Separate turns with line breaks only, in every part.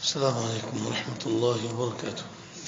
السلام عليكم ورحمة الله وبركاته.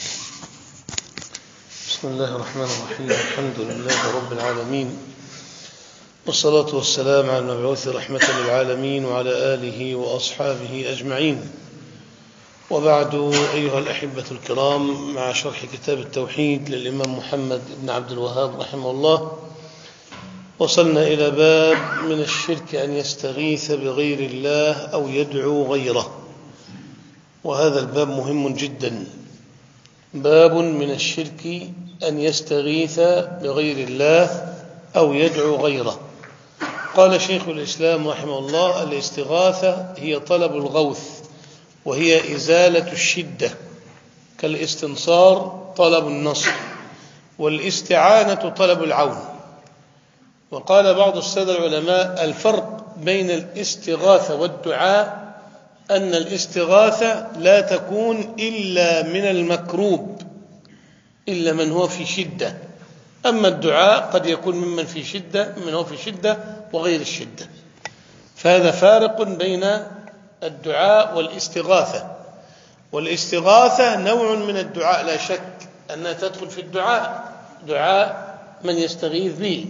بسم الله الرحمن الرحيم. الحمد لله رب العالمين، والصلاة والسلام على المبعوث رحمة للعالمين وعلى آله وأصحابه أجمعين، وبعد. أيها الأحبة الكرام، مع شرح كتاب التوحيد للإمام محمد بن عبد الوهاب رحمه الله، وصلنا إلى باب من الشرك أن يستغيث بغير الله أو يدعو غيره، وهذا الباب مهم جدا. باب من الشرك أن يستغيث بغير الله أو يدعو غيره. قال شيخ الإسلام رحمه الله: الاستغاثة هي طلب الغوث، وهي إزالة الشدة، كالاستنصار طلب النصر، والاستعانة طلب العون. وقال بعض السادة العلماء: الفرق بين الاستغاثة والدعاء أن الاستغاثة لا تكون إلا من المكروب، إلا من هو في شدة، أما الدعاء قد يكون من هو في شدة وغير الشدة. فهذا فارق بين الدعاء والاستغاثة. والاستغاثة نوع من الدعاء، لا شك أنها تدخل في الدعاء، دعاء من يستغيث به.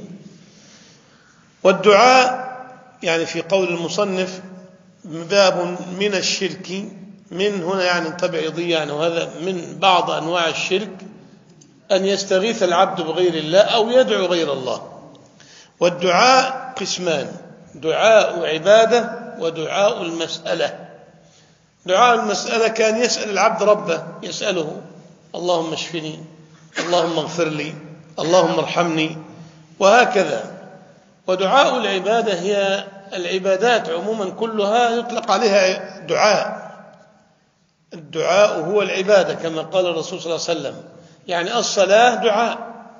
والدعاء يعني في قول المصنف باب من الشرك، من هنا يعني تبعيضية، يعني وهذا من بعض أنواع الشرك أن يستغيث العبد بغير الله أو يدعو غير الله. والدعاء قسمان: دعاء عبادة ودعاء المسألة. دعاء المسألة كان يسأل العبد ربه، يسأله: اللهم اشفني، اللهم اغفر لي، اللهم ارحمني، وهكذا. ودعاء العبادة هي العبادات عموما كلها يطلق عليها دعاء. الدعاء هو العبادة كما قال الرسول صلى الله عليه وسلم، يعني الصلاة دعاء،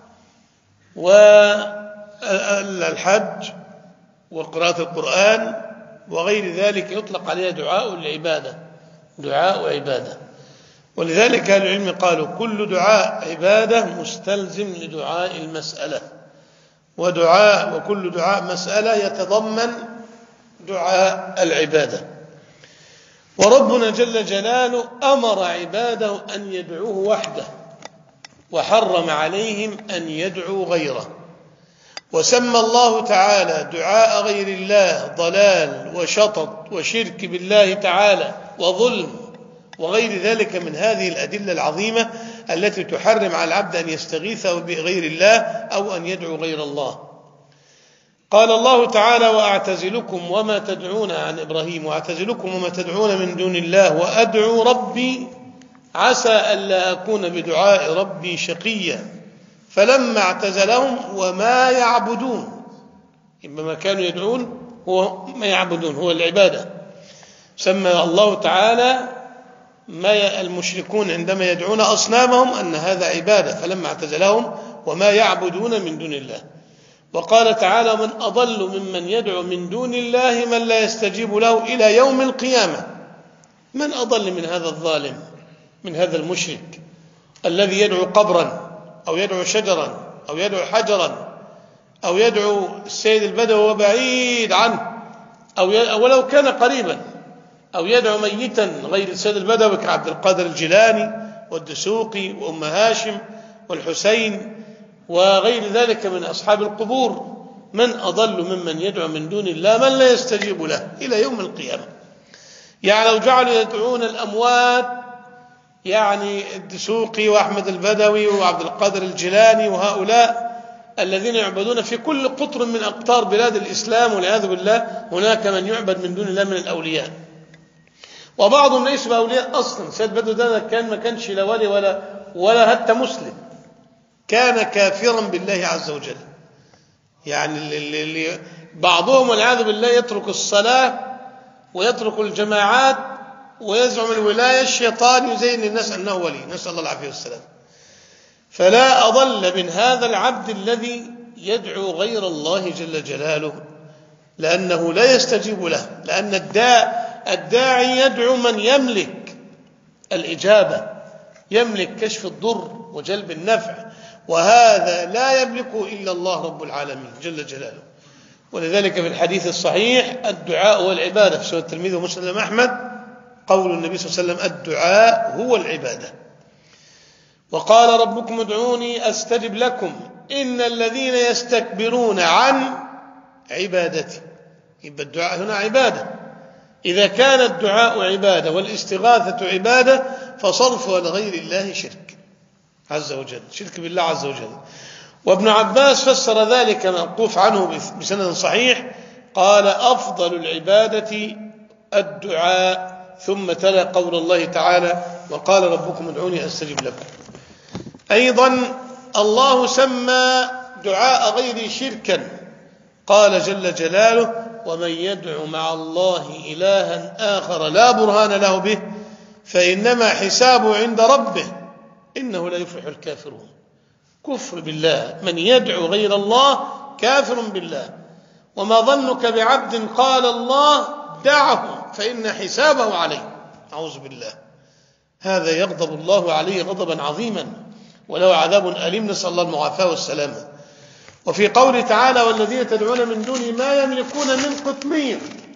والحج وقراءة القرآن وغير ذلك يطلق عليها دعاء العبادة، دعاء عبادة. ولذلك أهل العلم قالوا: كل دعاء عبادة مستلزم لدعاء المسألة، وكل دعاء مسألة يتضمن دعاء العبادة. وربنا جل جلاله أمر عباده أن يدعوه وحده، وحرم عليهم أن يدعوا غيره. وسمى الله تعالى دعاء غير الله ضلال وشطط وشرك بالله تعالى وظلم وغير ذلك من هذه الأدلة العظيمة التي تحرم على العبد أن يستغيث بغير الله أو أن يدعو غير الله. قال الله تعالى: وأعتزلكم وما تدعون عن إبراهيم وأعتزلكم وما تدعون من دون الله وأدعو ربي عسى ألا أكون بدعاء ربي شقيا فلما اعتزلهم وما يعبدون. ما كانوا يدعون هو ما يعبدون، هو العبادة. سمى الله تعالى ما المشركون عندما يدعون أصنامهم أن هذا عبادة، فلما اعتزلهم وما يعبدون من دون الله. وقال تعالى: من أضل ممن يدعو من دون الله من لا يستجيب له إلى يوم القيامة. من أضل من هذا الظالم، من هذا المشرك الذي يدعو قبرا أو يدعو شجرا أو يدعو حجرا أو يدعو السيد البدوي وبعيد عنه أو ولو كان قريبا، أو يدعو ميتا غير السيد البدوي كعبد القادر الجيلاني والدسوقي وأم هاشم والحسين وغير ذلك من أصحاب القبور. من أضل ممن يدعو من دون الله من لا يستجيب له إلى يوم القيامة. يعني لو جعلوا يدعون الأموات، يعني الدسوقي وأحمد البدوي وعبد القادر الجيلاني وهؤلاء الذين يعبدون في كل قطر من أقطار بلاد الإسلام والعياذ بالله، هناك من يعبد من دون الله من الأولياء، وبعضهم ليس بأولياء أصلا. سيد بدو ده ما كانش لا ولي ولا حتى مسلم، كان كافرا بالله عز وجل. يعني اللي بعضهم والعياذ بالله يترك الصلاة ويترك الجماعات ويزعم الولاية، الشيطان يزين الناس أنه ولي، نسأل الله العافية والسلام. فلا أضل من هذا العبد الذي يدعو غير الله جل جلاله، لأنه لا يستجيب له، لأن الداعي يدعو من يملك الإجابة، يملك كشف الضر وجلب النفع، وهذا لا يملكه إلا الله رب العالمين جل جلاله. ولذلك في الحديث الصحيح: الدعاء والعبادة في سنة الترمذي ومسند أحمد، قول النبي صلى الله عليه وسلم: الدعاء هو العبادة. وقال: ربكم ادعوني أستجب لكم إن الذين يستكبرون عن عبادتي. يبقى الدعاء هنا عبادة. إذا كان الدعاء عبادة والاستغاثة عبادة فصرفها لغير الله شرك عز وجل، شرك بالله عز وجل. وابن عباس فسر ذلك موقوف عنه بسند صحيح، قال: أفضل العبادة الدعاء، ثم تلا قول الله تعالى: وقال ربكم ادعوني أستجب لكم. أيضا الله سمى دعاء غير شركا، قال جل جلاله: ومن يدع مع الله إلها آخر لا برهان له به فإنما حسابه عند ربه إنه لا يفلح الكافرون. كفر بالله، من يدعو غير الله كافر بالله. وما ظنك بعبد قال الله دعه فإن حسابه عليه، أعوذ بالله. هذا يغضب الله عليه غضبا عظيما وله عذاب أليم، نسأل الله المعافاة والسلامة. وفي قوله تعالى: والذين تدعون من دونه ما يملكون من قطمير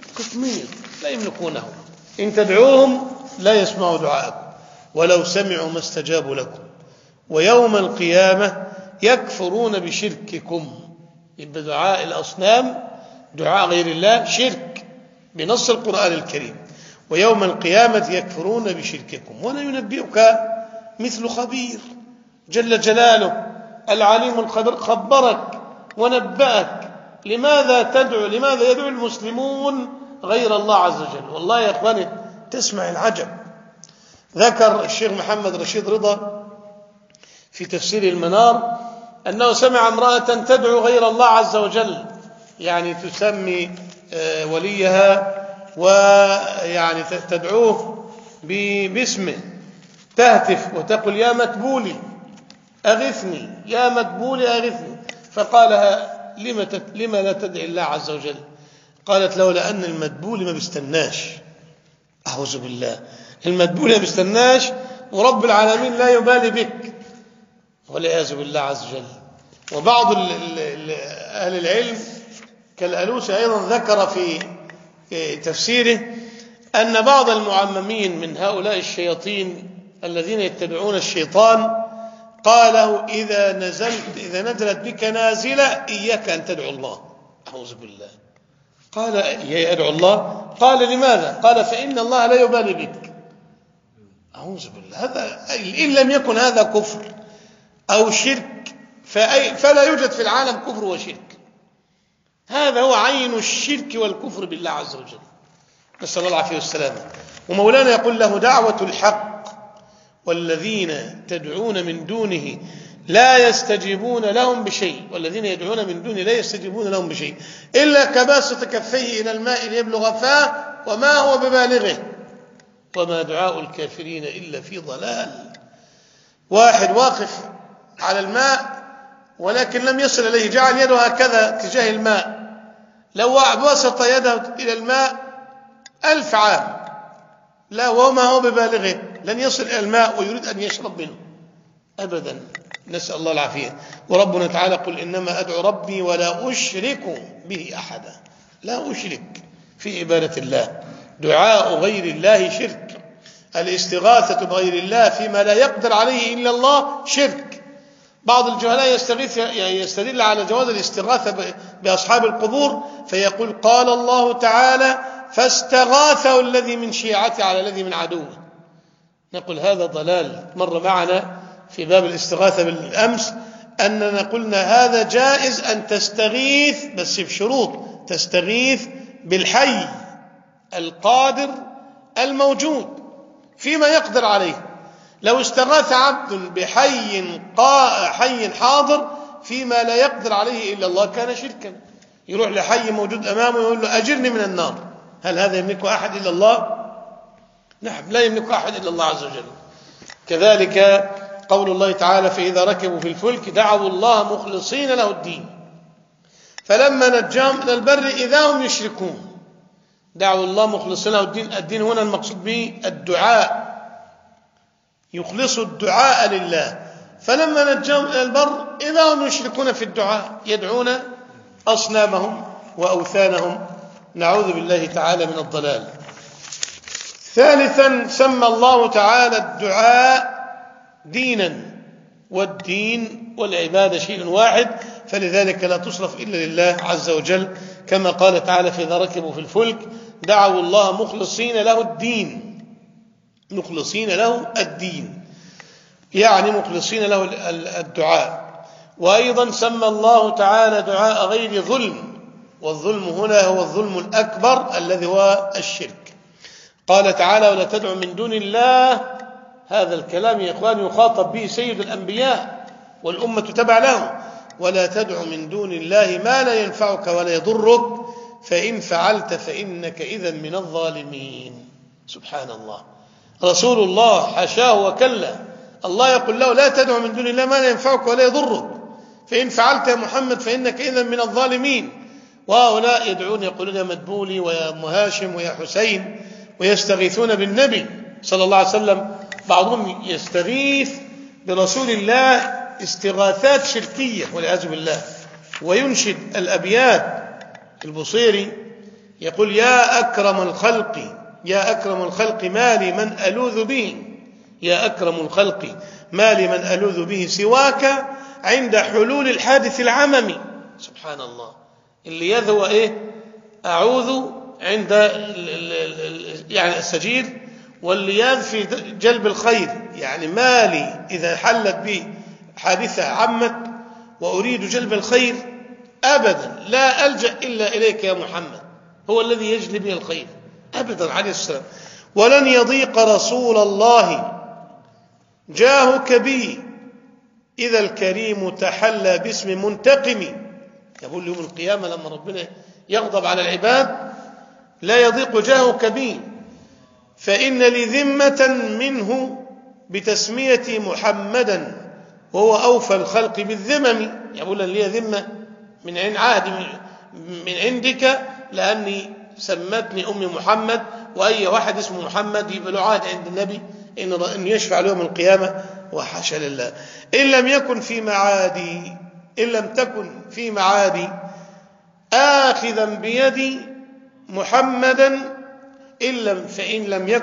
لا يملكونه، إن تدعوهم لا يسمعوا دعاءكم ولو سمعوا ما استجابوا لكم ويوم القيامة يكفرون بشرككم. يبقى دعاء الأصنام، دعاء غير الله، شرك بنص القرآن الكريم. ويوم القيامة يكفرون بشرككم. ولا ينبئك مثل خبير، جل جلاله العليم الخبير خبرك ونبأك. لماذا يدعو المسلمون غير الله عز وجل؟ والله يا أخواني تسمع العجب. ذكر الشيخ محمد رشيد رضا في تفسير المنار أنه سمع امرأة تدعو غير الله عز وجل، يعني تسمي وليها ويعني تدعوه باسمه، تهتف وتقول: يا مدبولي أغثني، يا مدبولي أغثني. فقالها: لما لا تدعي الله عز وجل؟ قالت: لولا أن المدبول ما بيستناش. أعوذ بالله، المدبول ما بيستناش ورب العالمين لا يبالي بك، والعياذ بالله عز وجل. وبعض أهل العلم كالألوسي أيضا ذكر في تفسيره أن بعض المعممين من هؤلاء الشياطين الذين يتبعون الشيطان قاله: إذا نزلت بك نازلة إياك أن تدعو الله. أعوذ بالله. قال: يدعو الله؟ قال: لماذا؟ قال: فإن الله لا يبالي بك. أعوذ بالله. هذا إن لم يكن هذا كفر أو شرك فلا يوجد في العالم كفر وشرك. هذا هو عين الشرك والكفر بالله عز وجل، نسأل الله العافية والسلامة. ومولانا يقول: له دعوة الحق والذين تدعون من دونه لا يستجيبون لهم بشيء، والذين يدعون من دونه لا يستجيبون لهم بشيء إلا كباسط كفيه إلى الماء ليبلغ فاه وما هو ببالغه وما دعاء الكافرين إلا في ضلال. واحد واقف على الماء ولكن لم يصل إليه، جعل يده هكذا تجاه الماء، لو بسط يده إلى الماء 1000 عام لا وما هو ببالغه لن يصل إلى الماء ويريد أن يشرب منه أبدا، نسأل الله العافية. وربنا تعالى: قل إنما أدعو ربي ولا أشرك به أحدا. لا أشرك في عبادة الله. دعاء غير الله شرك، الاستغاثة بغير الله فيما لا يقدر عليه إلا الله شرك. بعض الجهلاء يستدل على جواز الاستغاثة بأصحاب القبور فيقول: قال الله تعالى: فاستغاثه الذي من شيعته على الذي من عدوه. نقول هذا ضلال. مر معنا في باب الاستغاثة بالأمس أننا قلنا هذا جائز أن تستغيث، بس بشروط، تستغيث بالحي القادر الموجود فيما يقدر عليه. لو استغاث عبد حي حاضر فيما لا يقدر عليه إلا الله كان شركا. يروح لحي موجود أمامه ويقول له: أجرني من النار. هل هذا يملك أحد إلا الله؟ نعم، لا يملك أحد إلا الله عز وجل. كذلك قول الله تعالى: فإذا ركبوا في الفلك دعوا الله مخلصين له الدين فلما نجاهم إلى البر إذا هم يشركون. دعوا الله مخلصين له الدين. الدين هنا المقصود به الدعاء، يخلصوا الدعاء لله. فلما نجاهم إلى البر إذا هم يشركون في الدعاء، يدعون أصنامهم وأوثانهم، نعوذ بالله تعالى من الضلال. ثالثا سمى الله تعالى الدعاء دينا، والدين والعبادة شيء واحد، فلذلك لا تصرف إلا لله عز وجل، كما قال تعالى: فإذا ركبوا في الفلك دعوا الله مخلصين له الدين. مخلصين له الدين يعني مخلصين له الدعاء. وأيضا سمى الله تعالى دعاء غير ظلم، والظلم هنا هو الظلم الأكبر الذي هو الشرك. قال تعالى: ولا تدع من دون الله. هذا الكلام يا إخوان يخاطب به سيد الأنبياء والأمة تبع له. ولا تدع من دون الله ما لا ينفعك ولا يضرك، فإن فعلت فإنك إذا من الظالمين. سبحان الله، رسول الله حاشاه وكلا، الله يقول له: لا تدع من دون الله ما لا ينفعك ولا يضرك، فإن فعلت يا محمد فإنك إذا من الظالمين. وهؤلاء يدعون يقولون: يا مدبولي ويا أم هاشم ويا حسين، ويستغيثون بالنبي صلى الله عليه وسلم. بعضهم يستغيث برسول الله استغاثات شركية والعياذ بالله، وينشد الأبيات. البصيري يقول: يا أكرم الخلق، يا أكرم الخلق ما لي من ألوذ به، يا أكرم الخلق ما لي من ألوذ به سواك عند حلول الحادث العممي. سبحان الله، اللي يذوى إيه؟ أعوذ عند يعني السجير، واللي في جلب الخير، يعني مالي إذا حلت بي حادثة عمت وأريد جلب الخير أبدا لا ألجأ إلا إليك يا محمد، هو الذي يجلب بي الخير أبدا عليه السلام. ولن يضيق رسول الله جاهك بي إذا الكريم تحلى باسم منتقم. يقول يوم القيامة لما ربنا يغضب على العباد: لا يضيق جاهك بي، فإن لي ذمة منه بتسميتي محمدا وهو أوفى الخلق بالذمم. يقول لي ذمة من عين عهدي من عندك، لأني سمتني أمي محمد، وأي واحد اسمه محمد يبقى له عهد عند النبي إن يشفع له يوم القيامة، وحاشا لله. إن لم يكن في معادي، إن لم تكن في معادي آخذا بيدي محمدا، فإن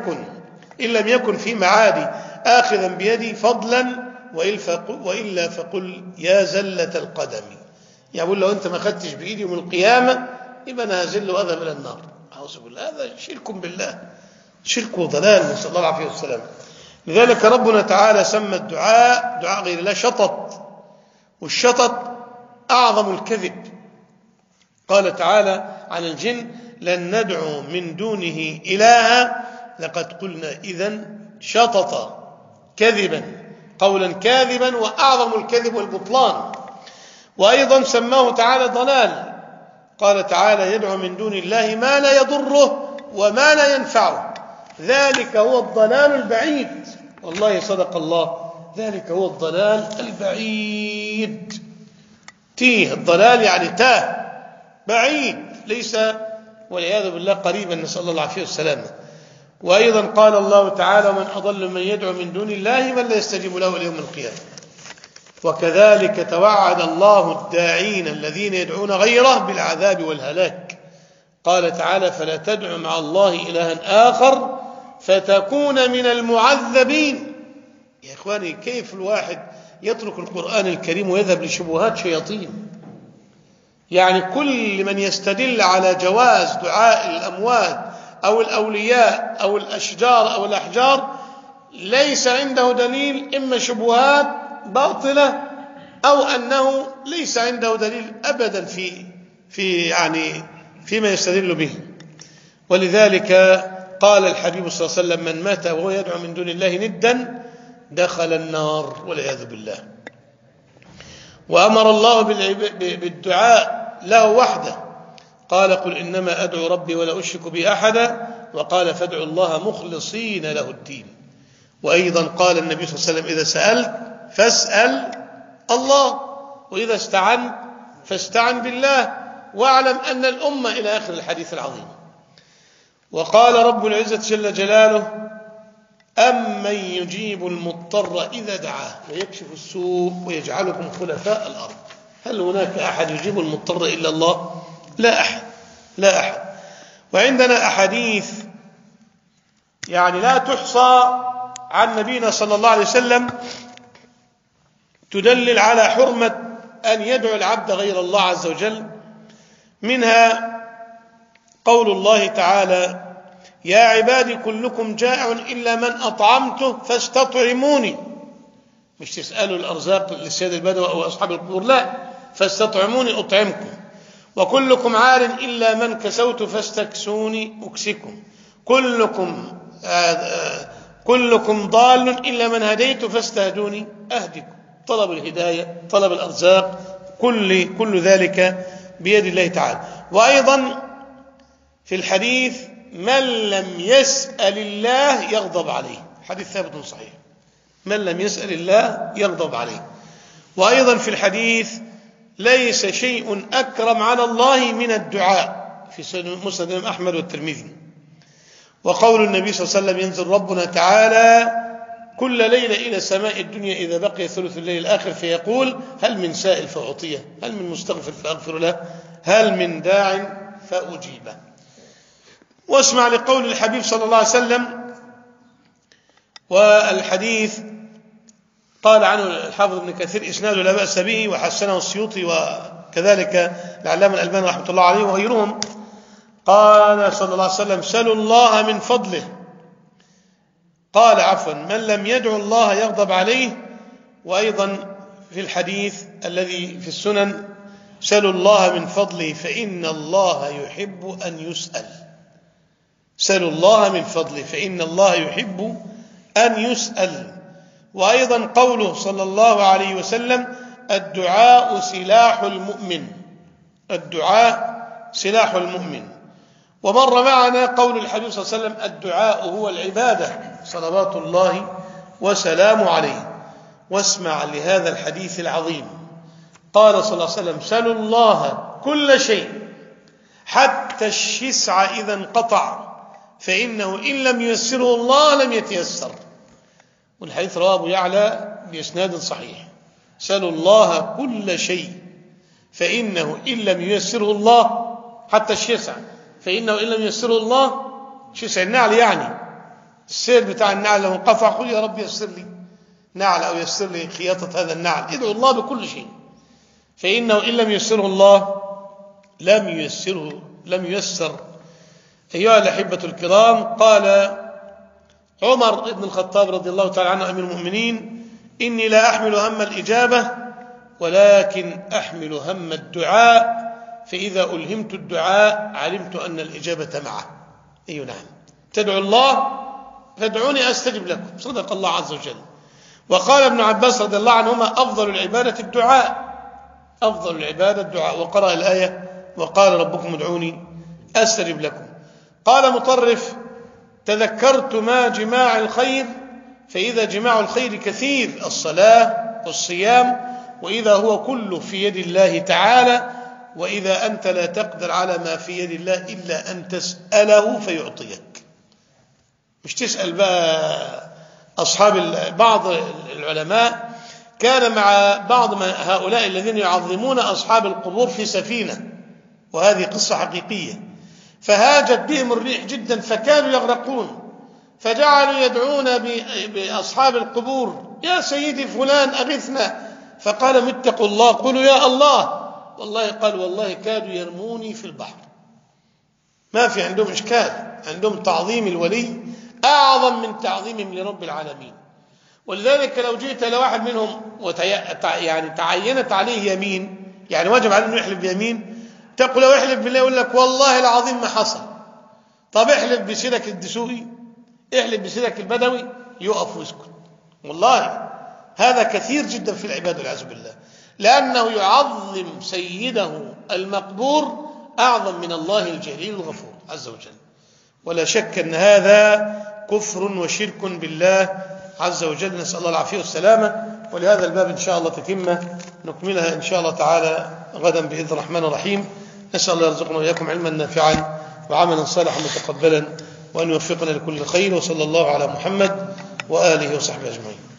لم يكن في معادي آخذا بيدي فضلا، وإلا فقل يا زلة القدم. يقول لو أنت ما خدتش بإيدي يوم القيامة يبقى أنا هزل وأذهب إلى النار. أعوذ بالله، هذا شرك بالله، شرك وضلال، نسأل الله العافية والسلام. لذلك ربنا تعالى سمى الدعاء دعاء غير الله شطط، والشطط أعظم الكذب. قال تعالى عن الجن: لن ندعو من دونه إلها لقد قلنا إذن شططا، كذبا، قولا كاذبا، وأعظم الكذب والبطلان. وأيضا سماه تعالى ضلال، قال تعالى: يدعو من دون الله ما لا يضره وما لا ينفعه، ذلك هو الضلال البعيد. والله صدق الله، ذلك هو الضلال البعيد. تيه، الضلال يعني تاه، بعيد، ليس والعياذ بالله قريبا، نسأل الله العافية والسلامة. وأيضا قال الله تعالى: ومن أضل من يدعو من دون الله من لا يستجيب له إلى يوم القيامة. وكذلك توعد الله الداعين الذين يدعون غيره بالعذاب والهلاك. قال تعالى: فلا تدع مع الله إلها آخر فتكون من المعذبين. يا إخواني، كيف الواحد يترك القرآن الكريم ويذهب لشبهات شياطين؟ يعني كل من يستدل على جواز دعاء الأموات أو الأولياء أو الأشجار أو الأحجار ليس عنده دليل، إما شبهات باطلة أو أنه ليس عنده دليل أبدا فيما يستدل به. ولذلك قال الحبيب صلى الله عليه وسلم: من مات وهو يدعو من دون الله ندا دخل النار والعياذ بالله. وأمر الله بالدعاء له وحده، قال: قل إنما أدعو ربي ولا أشرك به أحدا، وقال: فادعوا الله مخلصين له الدين. وأيضا قال النبي صلى الله عليه وسلم: إذا سألت فاسأل الله، وإذا استعنت فاستعن بالله، واعلم أن الأمة، إلى آخر الحديث العظيم. وقال رب العزة جل جلاله: أمن يجيب المضطر إذا دعاه ويكشف السوء ويجعلكم خلفاء الأرض. هل هناك أحد يجيب المضطر إلا الله؟ لا أحد، لا أحد. وعندنا أحاديث يعني لا تحصى عن نبينا صلى الله عليه وسلم تدلل على حرمة أن يدعو العبد غير الله عز وجل. منها قول الله تعالى: يا عبادي كلكم جائع إلا من أطعمته فاستطعموني. مش تسألوا الأرزاق للسيد البدوي أو أصحاب القبور، لا، فاستطعموني أطعمكم. وكلكم عار إلا من كسوت فاستكسوني أكسكم. كلكم ضال إلا من هديت فاستهدوني أهدكم. طلب الهداية، طلب الأرزاق، كل ذلك بيد الله تعالى. وأيضا في الحديث: من لم يسأل الله يغضب عليه. حديث ثابت صحيح: من لم يسأل الله يغضب عليه. وأيضا في الحديث: ليس شيء أكرم على الله من الدعاء، في مسند أحمد والترمذي. وقول النبي صلى الله عليه وسلم: ينزل ربنا تعالى كل ليلة إلى سماء الدنيا إذا بقي ثلث الليل الآخر فيقول: هل من سائل فأعطيه، هل من مستغفر فأغفر له، هل من داع فأجيبه. واسمع لقول الحبيب صلى الله عليه وسلم. والحديث قال عنه الحافظ ابن كثير: إسناده لا بأس به، وحسنه السيوطي وكذلك العلامة الألباني رحمة الله عليه وغيرهم. قال صلى الله عليه وسلم: سلوا الله من فضله. قال عفوا: من لم يدعو الله يغضب عليه. وأيضا في الحديث الذي في السنن: سلوا الله من فضله فإن الله يحب أن يسأل. سلوا الله من فضله فإن الله يحب أن يسأل. وأيضا قوله صلى الله عليه وسلم: الدعاء سلاح المؤمن. الدعاء سلاح المؤمن. ومر معنا قول الحبيب صلى الله عليه وسلم: الدعاء هو العبادة صلوات الله وسلامه عليه. واسمع لهذا الحديث العظيم. قال صلى الله عليه وسلم: سلوا الله كل شيء حتى الشسع إذا انقطع، فإنه إن لم ييسره الله لم يتيسر. والحديث رواه أبو يعلى بإسناد صحيح. سلوا الله كل شيء فإنه إن لم ييسره الله، حتى الشسع، فإنه إن لم ييسره الله، شسع النعل يعني السير بتاع النعل لو انقطع، قل يا رب يسر لي نعل أو يسر لي خياطة هذا النعل. ادعو الله بكل شيء، فإنه إن لم ييسره الله لم ييسر. أيها الأحبة الكرام، قال عمر بن الخطاب رضي الله تعالى عنه أمير المؤمنين: إني لا أحمل هم الإجابة ولكن أحمل هم الدعاء، فإذا ألهمت الدعاء علمت أن الإجابة معه. أي نعم، تدعو الله فادعوني أستجب لكم. صدق الله عز وجل. وقال ابن عباس رضي الله عنهما: أفضل العبادة الدعاء. أفضل العبادة الدعاء. وقرأ الآية: وقال ربكم ادعوني أستجب لكم. قال مطرف: تذكرت ما جماع الخير، فإذا جماع الخير كثير الصلاة والصيام، وإذا هو كله في يد الله تعالى، وإذا أنت لا تقدر على ما في يد الله إلا أن تسأله فيعطيك. مش تسأل بقى. بعض العلماء كان مع بعض هؤلاء الذين يعظمون أصحاب القبور في سفينة، وهذه قصة حقيقية، فهاجت بهم الريح جدا فكانوا يغرقون، فجعلوا يدعون بأصحاب القبور: يا سيدي فلان أغثنا. فقال: اتقوا الله، قولوا يا الله. والله قال: والله كادوا يرموني في البحر. ما في عندهم إشكال، عندهم تعظيم الولي أعظم من تعظيمهم لرب العالمين. ولذلك لو جئت لواحد منهم يعني تعينت عليه يمين، يعني واجب عليه أنه يحلف بيمين، تقول له احلف بالله، يقول لك: والله العظيم ما حصل. طب احلف بسيدك الدسوقي، احلف بسيدك البدوي، يقف ويسكت. والله هذا كثير جدا في العباد والعياذ بالله، لأنه يعظم سيده المقبور أعظم من الله الجليل الغفور عز وجل. ولا شك أن هذا كفر وشرك بالله عز وجل، نسأل الله العافية والسلامة. ولهذا الباب إن شاء الله تتمة نكملها إن شاء الله تعالى غدا بإذن الرحمن الرحيم. نسأل الله يرزقنا وإياكم علما نافعا وعملا صالحا متقبلا، وأن يوفقنا لكل خير. وصلى الله على محمد وآله وصحبه أجمعين.